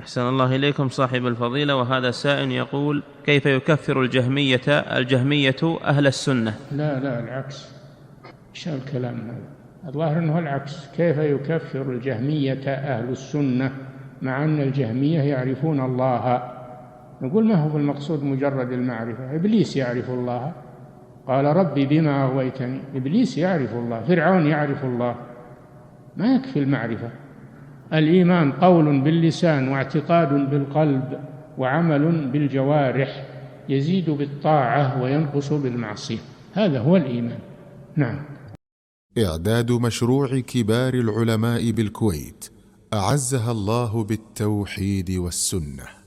أحسن الله إليكم صاحب الفضيلة، وهذا سائل يقول: كيف يكفر الجهمية أهل السنة؟ لا لا، العكس. ايش الكلام هذا؟ الظاهر أنه العكس. كيف يكفر الجهمية أهل السنة مع أن الجهمية يعرفون الله؟ نقول ما هو المقصود مجرد المعرفة. إبليس يعرف الله، قال ربي بما أغويتني. إبليس يعرف الله، فرعون يعرف الله، ما يكفي المعرفة. الإيمان قول باللسان واعتقاد بالقلب وعمل بالجوارح، يزيد بالطاعة وينقص بالمعصية. هذا هو الإيمان. نعم. إعداد مشروع كبار العلماء بالكويت أعزها الله بالتوحيد والسنة.